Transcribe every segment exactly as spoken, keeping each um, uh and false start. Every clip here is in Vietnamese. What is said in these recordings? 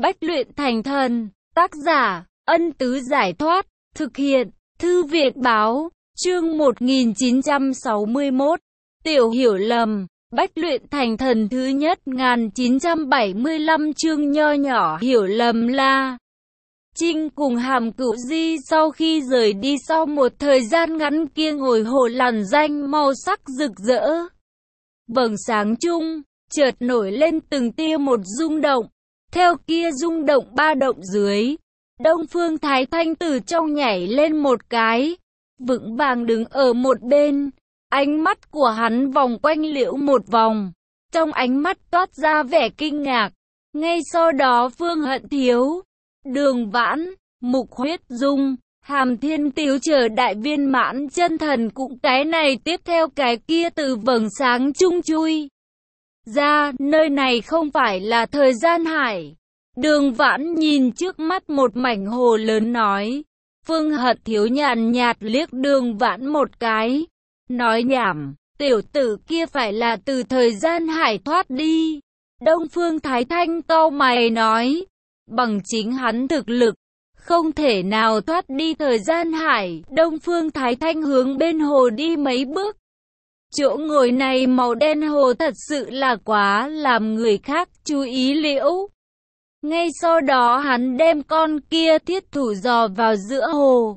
bách luyện thành thần. Tác giả, Ân Tứ Giải Thoát. Thực hiện, Thư viện Báo. Chương một nghìn chín trăm sáu mươi mốt. Tiểu hiểu lầm. Bách luyện thành thần thứ nhất một nghìn chín trăm bảy mươi lăm. Chương nho nhỏ hiểu lầm. La Trinh cùng Hàm Cửu Di sau khi rời đi sau một thời gian ngắn kia ngồi hồ làn danh màu sắc rực rỡ. Vầng sáng chung, chợt nổi lên từng tia một rung động. Theo kia rung động ba động dưới, Đông Phương Thái Thanh từ trong nhảy lên một cái, vững vàng đứng ở một bên. Ánh mắt của hắn vòng quanh Liễu một vòng, trong ánh mắt toát ra vẻ kinh ngạc. Ngay sau đó Phương Hận Thiếu, Đường Vãn, Mục Huyết Dung, Hàm Thiên Tiếu chờ đại viên mãn chân thần cũng cái này tiếp theo cái kia từ vầng sáng chung chui ra. Nơi này không phải là thời gian hải. Đường Vãn nhìn trước mắt một mảnh hồ lớn nói. Phương Hận Thiếu nhàn nhạt liếc Đường Vãn một cái, nói nhảm, tiểu tử kia phải là từ thời gian hải thoát đi. Đông Phương Thái Thanh cau mày nói, bằng chính hắn thực lực, không thể nào thoát đi thời gian hải. Đông Phương Thái Thanh hướng bên hồ đi mấy bước. Chỗ ngồi này màu đen hồ thật sự là quá làm người khác chú ý. Liễu. Ngay sau đó hắn đem con kia thiết thủ dò vào giữa hồ.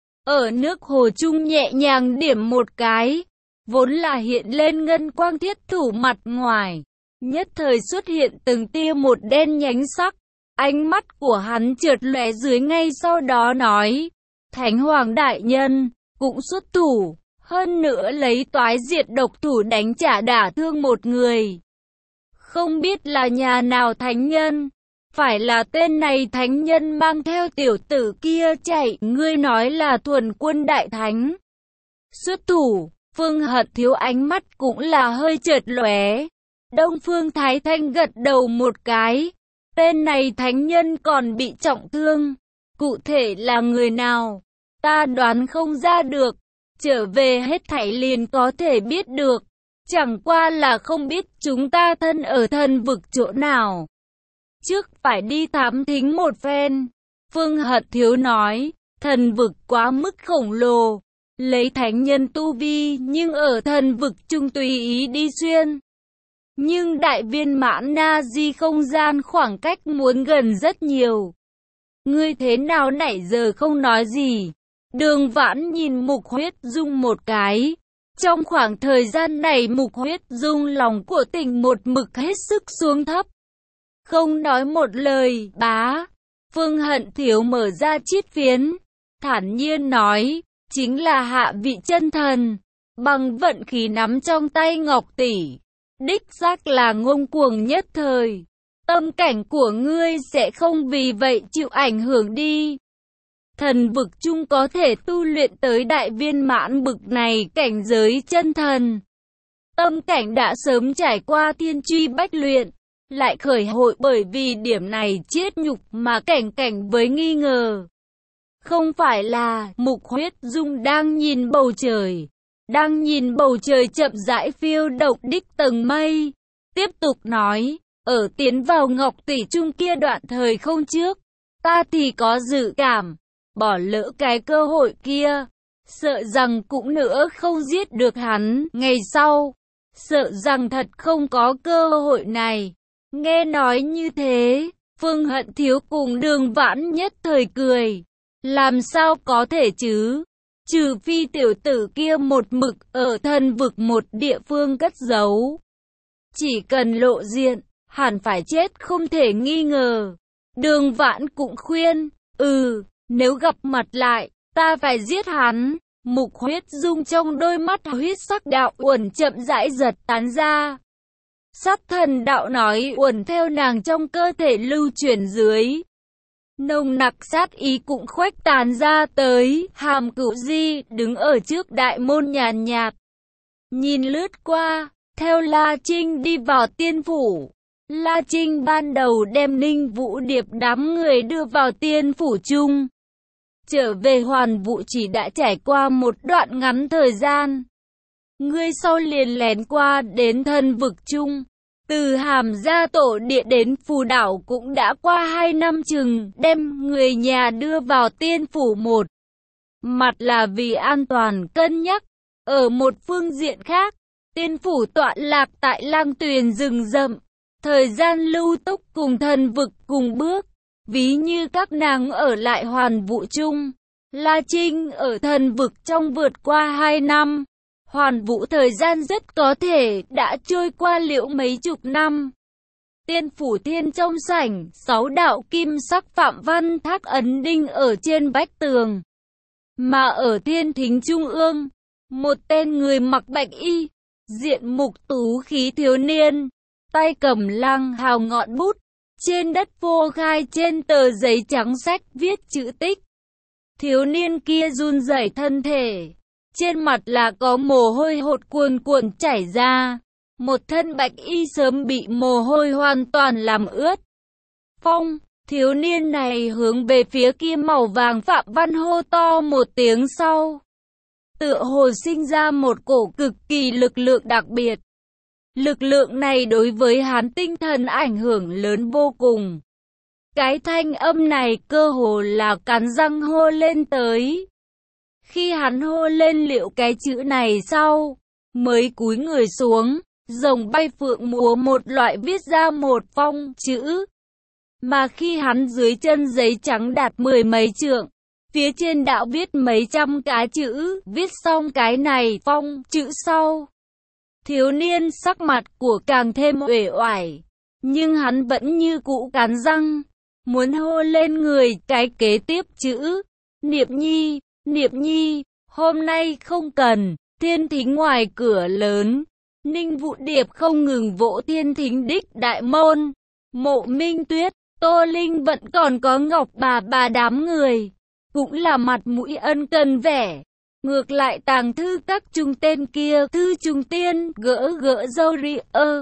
Ở nước hồ chung nhẹ nhàng điểm một cái, vốn là hiện lên ngân quang thiết thủ mặt ngoài, nhất thời xuất hiện từng tia một đen nhánh sắc. Ánh mắt của hắn chợt lóe dưới, ngay sau đó nói, Thánh Hoàng đại nhân cũng xuất thủ, hơn nữa lấy toái diệt độc thủ đánh trả đả thương một người. Không biết là nhà nào thánh nhân, phải là tên này thánh nhân mang theo tiểu tử kia chạy. Ngươi nói là Thuần Quân đại thánh xuất thủ. Phương Hận Thiếu ánh mắt cũng là hơi chợt lóe. Đông Phương Thái Thanh gật đầu một cái. Tên này thánh nhân còn bị trọng thương, cụ thể là người nào ta đoán không ra được, trở về hết thảy liền có thể biết được. Chẳng qua là không biết chúng ta thân ở thần vực chỗ nào, trước phải đi thám thính một phen. Phương Hận Thiếu nói, thần vực quá mức khổng lồ, lấy thánh nhân tu vi nhưng ở thần vực chung tùy ý đi xuyên. Nhưng đại viên mãn na di không gian khoảng cách muốn gần rất nhiều. Ngươi thế nào nãy giờ không nói gì? Đường Vãn nhìn Mục Huyết Dung một cái. Trong khoảng thời gian này Mục Huyết Dung lòng của tình một mực hết sức xuống thấp, không nói một lời. Bá. Phương Hận Thiếu mở ra chiết phiến, thản nhiên nói, chính là hạ vị chân thần, bằng vận khí nắm trong tay Ngọc tỷ, đích xác là ngông cuồng nhất thời. Tâm cảnh của ngươi sẽ không vì vậy chịu ảnh hưởng đi. Thần vực chung có thể tu luyện tới đại viên mãn bực này cảnh giới chân thần, tâm cảnh đã sớm trải qua thiên truy bách luyện, lại khởi hội bởi vì điểm này chết nhục mà cảnh cảnh với nghi ngờ. Không phải là. Mục Huyết Dung đang nhìn bầu trời, đang nhìn bầu trời chậm rãi phiêu độc đích tầng mây, tiếp tục nói, ở tiến vào Ngọc tỷ chung kia đoạn thời không trước, ta thì có dự cảm, bỏ lỡ cái cơ hội kia, sợ rằng cũng nữa không giết được hắn. Ngày sau, sợ rằng thật không có cơ hội này. Nghe nói như thế, Phương Hận Thiếu cùng Đường Vãn nhất thời cười. Làm sao có thể chứ? Trừ phi tiểu tử kia một mực ở thần vực một địa phương cất giấu. Chỉ cần lộ diện, hẳn phải chết không thể nghi ngờ. Đường Vãn cũng khuyên, ừ, nếu gặp mặt lại, ta phải giết hắn. Mục Huyết Dung trong đôi mắt huyết sắc đạo uẩn chậm rãi giật tán ra. Sát thần đạo nói uẩn theo nàng trong cơ thể lưu chuyển dưới. Nồng nặc sát ý cũng khuếch tán ra tới. Hàm Cửu Di đứng ở trước đại môn nhàn nhạt, nhìn lướt qua, theo La Trinh đi vào tiên phủ. La Trinh ban đầu đem Ninh Vũ Điệp đám người đưa vào tiên phủ chung. Trở về Hoàn Vũ chỉ đã trải qua một đoạn ngắn thời gian. Người sau liền lén qua đến thần vực chung, Từ Hàm Gia Tổ Địa đến Phù Đảo cũng đã qua hai năm chừng, đem người nhà đưa vào Tiên Phủ một mặt là vì an toàn cân nhắc. Ở một phương diện khác, Tiên Phủ tọa lạc tại Lang Tuyền rừng rậm, thời gian lưu túc cùng thần vực cùng bước, ví như các nàng ở lại Hoàn Vũ chung. La Trinh ở thần vực trong vượt qua hai năm, Hoàn Vũ thời gian rất có thể đã trôi qua liệu mấy chục năm. Tiên Phủ Thiên trong sảnh, sáu đạo kim sắc phạm văn thác ấn đinh ở trên vách tường. Mà ở Thiên Thính Trung ương, một tên người mặc bạch y, diện mục tú khí thiếu niên, tay cầm lang hào ngọn bút, trên đất phô khai trên tờ giấy trắng sách viết chữ tích. Thiếu niên kia run rẩy thân thể, trên mặt là có mồ hôi hột cuồn cuộn chảy ra, một thân bạch y sớm bị mồ hôi hoàn toàn làm ướt. Phong, thiếu niên này hướng về phía kia màu vàng phạm văn hô to một tiếng sau. Tựa hồ sinh ra một cổ cực kỳ lực lượng đặc biệt. Lực lượng này đối với hắn tinh thần ảnh hưởng lớn vô cùng. Cái thanh âm này cơ hồ là cắn răng hô lên tới. Khi hắn hô lên liệu cái chữ này sau, mới cúi người xuống, rồng bay phượng múa một loại viết ra một phong chữ. Mà khi hắn dưới chân giấy trắng đạt mười mấy trượng, phía trên đạo viết mấy trăm cái chữ, viết xong cái này phong chữ sau. Thiếu niên sắc mặt của càng thêm uể oải, nhưng hắn vẫn như cũ cắn răng, muốn hô lên người cái kế tiếp chữ. Niệm Nhi, Niệm Nhi, hôm nay không cần. Thiên Thính ngoài cửa lớn, Ninh Vũ Điệp không ngừng vỗ Thiên Thính đích đại môn. Mộ Minh Tuyết, Tô Linh vẫn còn có Ngọc bà bà đám người, cũng là mặt mũi ân cần vẻ. Ngược lại tàng thư các trung tên kia, thư trung tiên, gỡ gỡ râu ri ơ.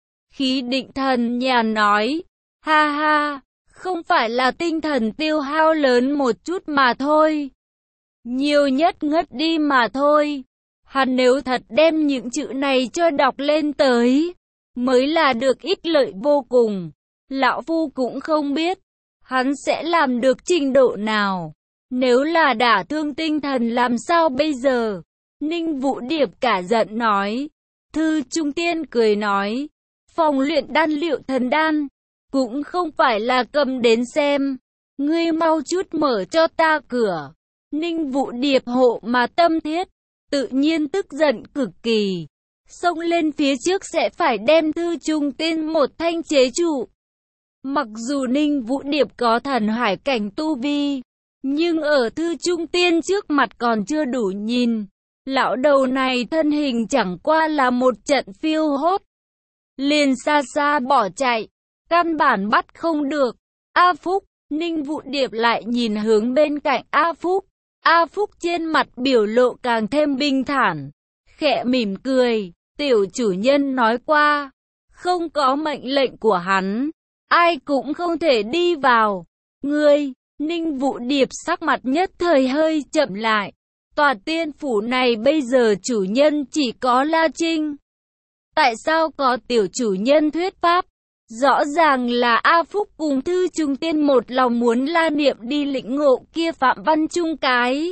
Khí Định Thần nhà nói, ha ha, không phải là tinh thần tiêu hao lớn một chút mà thôi. Nhiều nhất ngất đi mà thôi. Hắn nếu thật đem những chữ này cho đọc lên tới, mới là được ích lợi vô cùng. Lão Phu cũng không biết, hắn sẽ làm được trình độ nào. Nếu là đả thương tinh thần làm sao bây giờ? Ninh Vũ Điệp cả giận nói. Thư Trung Tiên cười nói, phòng luyện đan liệu thần đan, cũng không phải là cầm đến xem. Ngươi mau chút mở cho ta cửa. Ninh Vũ Điệp hộ mà tâm thiết, tự nhiên tức giận cực kỳ. Xông lên phía trước sẽ phải đem Thư Trung Tiên một thanh chế trụ. Mặc dù Ninh Vũ Điệp có thần hải cảnh tu vi, nhưng ở Thư Trung Tiên trước mặt còn chưa đủ nhìn. Lão đầu này thân hình chẳng qua là một trận phiêu hốt, liền xa xa bỏ chạy, căn bản bắt không được. A Phúc, Ninh Vũ Điệp lại nhìn hướng bên cạnh A Phúc. A Phúc trên mặt biểu lộ càng thêm bình thản, khẽ mỉm cười. Tiểu chủ nhân nói qua, không có mệnh lệnh của hắn, ai cũng không thể đi vào. Ngươi, Ninh Vũ Điệp sắc mặt nhất thời hơi chậm lại. Tòa tiên phủ này bây giờ chủ nhân chỉ có La Trinh. Tại sao có tiểu chủ nhân thuyết pháp? Rõ ràng là A Phúc cùng Thư Trung Tiên một lòng muốn La Niệm đi lĩnh ngộ kia Phạm Văn Trung cái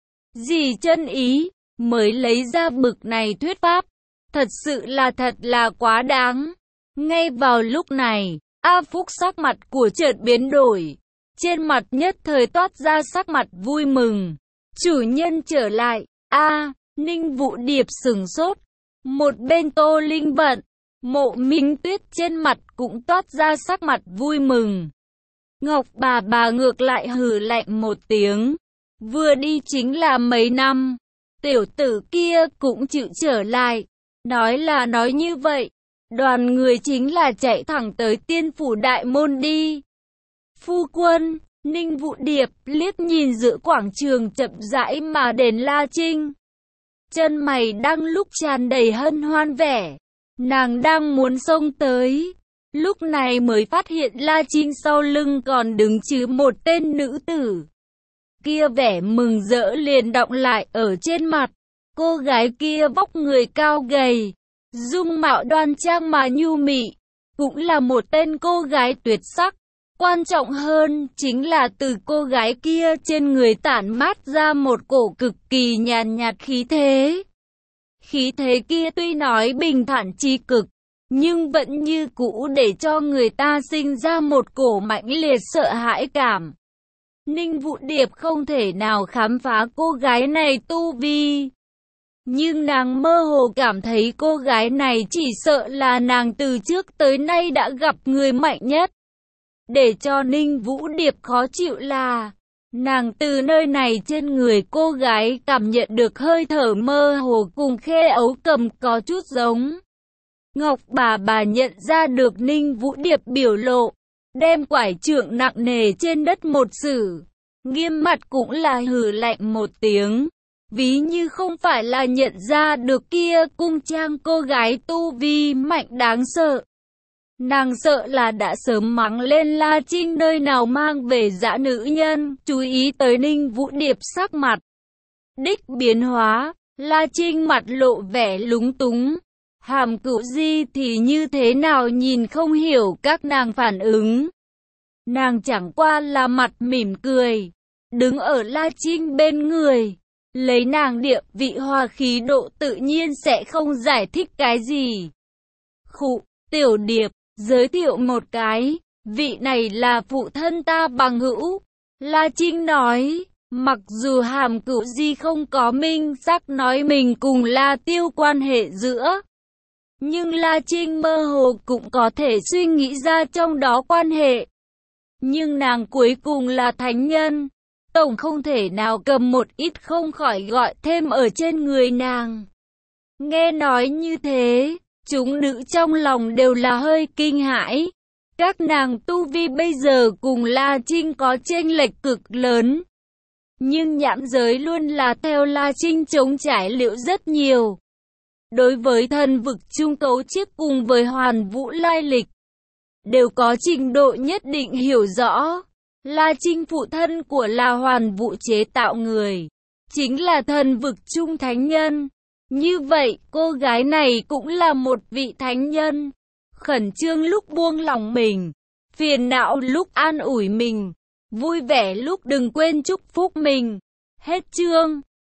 gì chân ý, mới lấy ra bực này thuyết pháp. Thật sự là thật là quá đáng. Ngay vào lúc này, A Phúc sắc mặt của chợt biến đổi, trên mặt nhất thời toát ra sắc mặt vui mừng. Chủ nhân trở lại. A, Ninh Vũ Điệp sừng sốt. Một bên Tô Linh Vận, Mộ Minh Tuyết trên mặt cũng toát ra sắc mặt vui mừng. Ngọc bà bà ngược lại hừ lạnh một tiếng. Vừa đi chính là mấy năm, tiểu tử kia cũng chịu trở lại. Nói là nói như vậy, đoàn người chính là chạy thẳng tới tiên phủ đại môn đi. Phu quân, Ninh Vũ Điệp liếc nhìn giữa quảng trường chậm rãi mà đến La Trinh. Chân mày đang lúc tràn đầy hân hoan vẻ. Nàng đang muốn xông tới, lúc này mới phát hiện La Trinh sau lưng còn đứng chứ một tên nữ tử. Kia vẻ mừng rỡ liền đọng lại ở trên mặt. Cô gái kia vóc người cao gầy, dung mạo đoan trang mà nhu mị, cũng là một tên cô gái tuyệt sắc. Quan trọng hơn chính là từ cô gái kia trên người tản mát ra một cổ cực kỳ nhàn nhạt khí thế. Khí thế kia tuy nói bình thản chi cực, nhưng vẫn như cũ để cho người ta sinh ra một cổ mãnh liệt sợ hãi cảm. Ninh Vũ Điệp không thể nào khám phá cô gái này tu vi, nhưng nàng mơ hồ cảm thấy cô gái này chỉ sợ là nàng từ trước tới nay đã gặp người mạnh nhất. Để cho Ninh Vũ Điệp khó chịu là, nàng từ nơi này trên người cô gái cảm nhận được hơi thở mơ hồ cùng Khê Ấu Cầm có chút giống. Ngọc bà bà nhận ra được Ninh Vũ Điệp biểu lộ, đem quải trượng nặng nề trên đất một sử, nghiêm mặt cũng là hừ lạnh một tiếng, ví như không phải là nhận ra được kia cung trang cô gái tu vi mạnh đáng sợ. Nàng sợ là đã sớm mắng lên La Trinh nơi nào mang về dã nữ nhân, chú ý tới Ninh Vũ Điệp sắc mặt đích biến hóa, La Trinh mặt lộ vẻ lúng túng. Hàm Cửu Di thì như thế nào nhìn không hiểu các nàng phản ứng. Nàng chẳng qua là mặt mỉm cười, đứng ở La Trinh bên người, lấy nàng địa vị hòa khí độ tự nhiên sẽ không giải thích cái gì. Khụ, Tiểu Điệp, giới thiệu một cái, vị này là phụ thân ta bằng hữu. La Trinh nói, mặc dù Hàm Cửu Di không có minh xác nói mình cùng La Tiêu quan hệ giữa, nhưng La Trinh mơ hồ cũng có thể suy nghĩ ra trong đó quan hệ. Nhưng nàng cuối cùng là thánh nhân, tổng không thể nào cầm một ít không khỏi gọi thêm ở trên người nàng. Nghe nói như thế, chúng nữ trong lòng đều là hơi kinh hãi. Các nàng tu vi bây giờ cùng La Trinh có chênh lệch cực lớn, nhưng nhãn giới luôn là theo La Trinh chống trải liệu rất nhiều. Đối với thần vực trung cấu chiếc cùng với Hoàn Vũ lai lịch, đều có trình độ nhất định hiểu rõ. La Trinh phụ thân của là Hoàn Vũ chế tạo người, chính là thần vực trung thánh nhân. Như vậy, cô gái này cũng là một vị thánh nhân. Khẩn trương lúc buông lòng mình, phiền não lúc an ủi mình, vui vẻ lúc đừng quên chúc phúc mình. Hết chương.